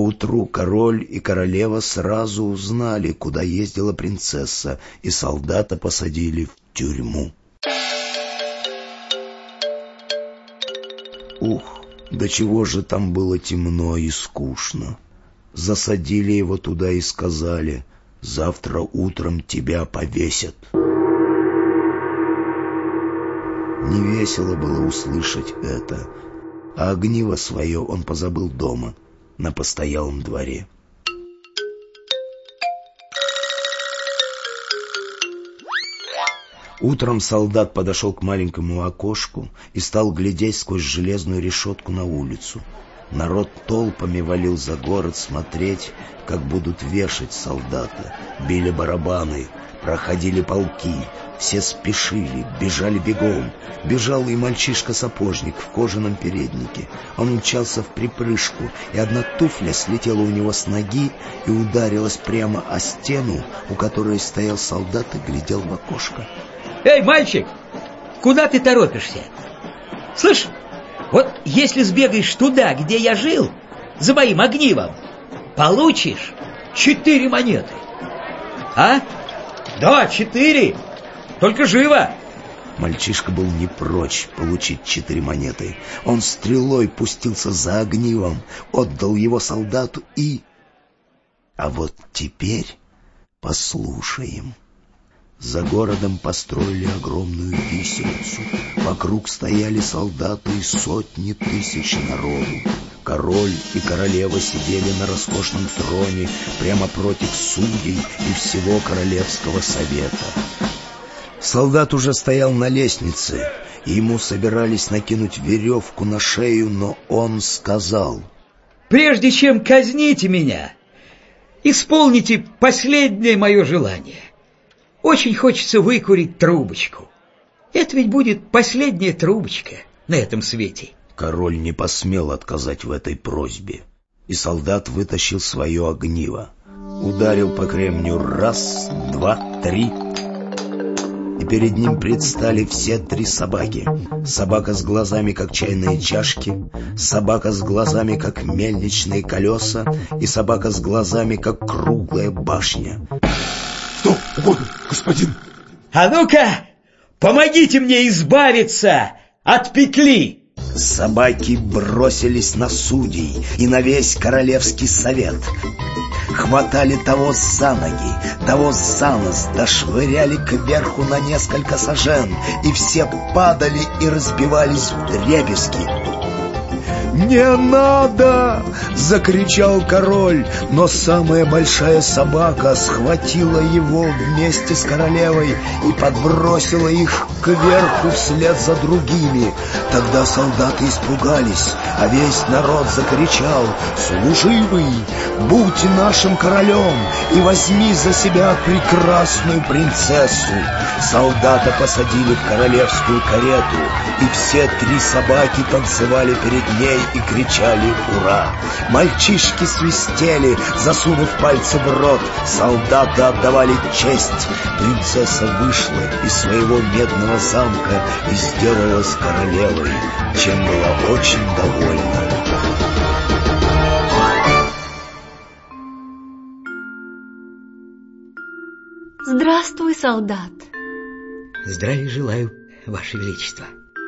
Поутру король и королева сразу узнали, куда ездила принцесса, и солдата посадили в тюрьму. Ух, до чего же там было темно и скучно. Засадили его туда и сказали: «Завтра утром тебя повесят». Невесело было услышать это, а огниво свое он позабыл дома, на постоялом дворе. Утром солдат подошел к маленькому окошку и стал глядеть сквозь железную решетку на улицу. Народ толпами валил за город смотреть, как будут вешать солдата. Били барабаны, проходили полки, все спешили, бежали бегом. Бежал и мальчишка-сапожник в кожаном переднике. Он мчался вприпрыжку, и одна туфля слетела у него с ноги и ударилась прямо о стену, у которой стоял солдат и глядел в окошко. «Эй, мальчик, куда ты торопишься? Слышь, вот если сбегаешь туда, где я жил, за моим огнивом, получишь 4 монеты. А? Да, 4. Только живо!» Мальчишка был не прочь получить 4 монеты. Он стрелой пустился за огнивом, отдал его солдату и... А вот теперь послушаем. За городом построили огромную виселицу. Вокруг стояли солдаты и сотни тысяч народу. Король и королева сидели на роскошном троне прямо против судей и всего королевского совета. Солдат уже стоял на лестнице, и ему собирались накинуть веревку на шею, но он сказал: «Прежде чем казните меня, исполните последнее мое желание. Очень хочется выкурить трубочку. Это ведь будет последняя трубочка на этом свете». Король не посмел отказать в этой просьбе, и солдат вытащил свое огниво, ударил по кремню 1, 2, 3, и перед ним предстали все 3 собаки. Собака с глазами, как чайные чашки, собака с глазами, как мельничные колеса, и собака с глазами, как круглая башня. «Что угодно, господин?» «А ну-ка, помогите мне избавиться от петли!» Собаки бросились на судей и на весь королевский совет. Хватали того за ноги, того за нос, дошвыряли кверху на несколько сажен, и все падали и разбивались вдребезги. «Не надо!» — закричал король, но самая большая собака схватила его вместе с королевой и подбросила их кверху вслед за другими. Тогда солдаты испугались, а весь народ закричал: «Служивый, будь нашим королем и возьми за себя прекрасную принцессу!» Солдата посадили в королевскую карету, и все 3 собаки танцевали перед ней и кричали «Ура!». Мальчишки свистели, засунув пальцы в рот, солдаты отдавали честь. Принцесса вышла из своего медного замка и сделалась королевой, чем была очень довольна. Здравствуй, солдат. Здравия желаю, Ваше Величество.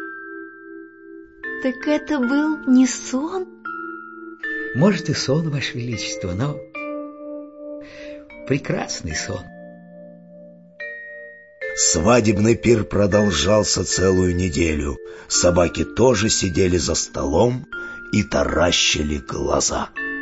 Так это был не сон? Может, и сон, Ваше Величество, но прекрасный сон. Свадебный пир продолжался целую неделю. Собаки тоже сидели за столом и таращили глаза.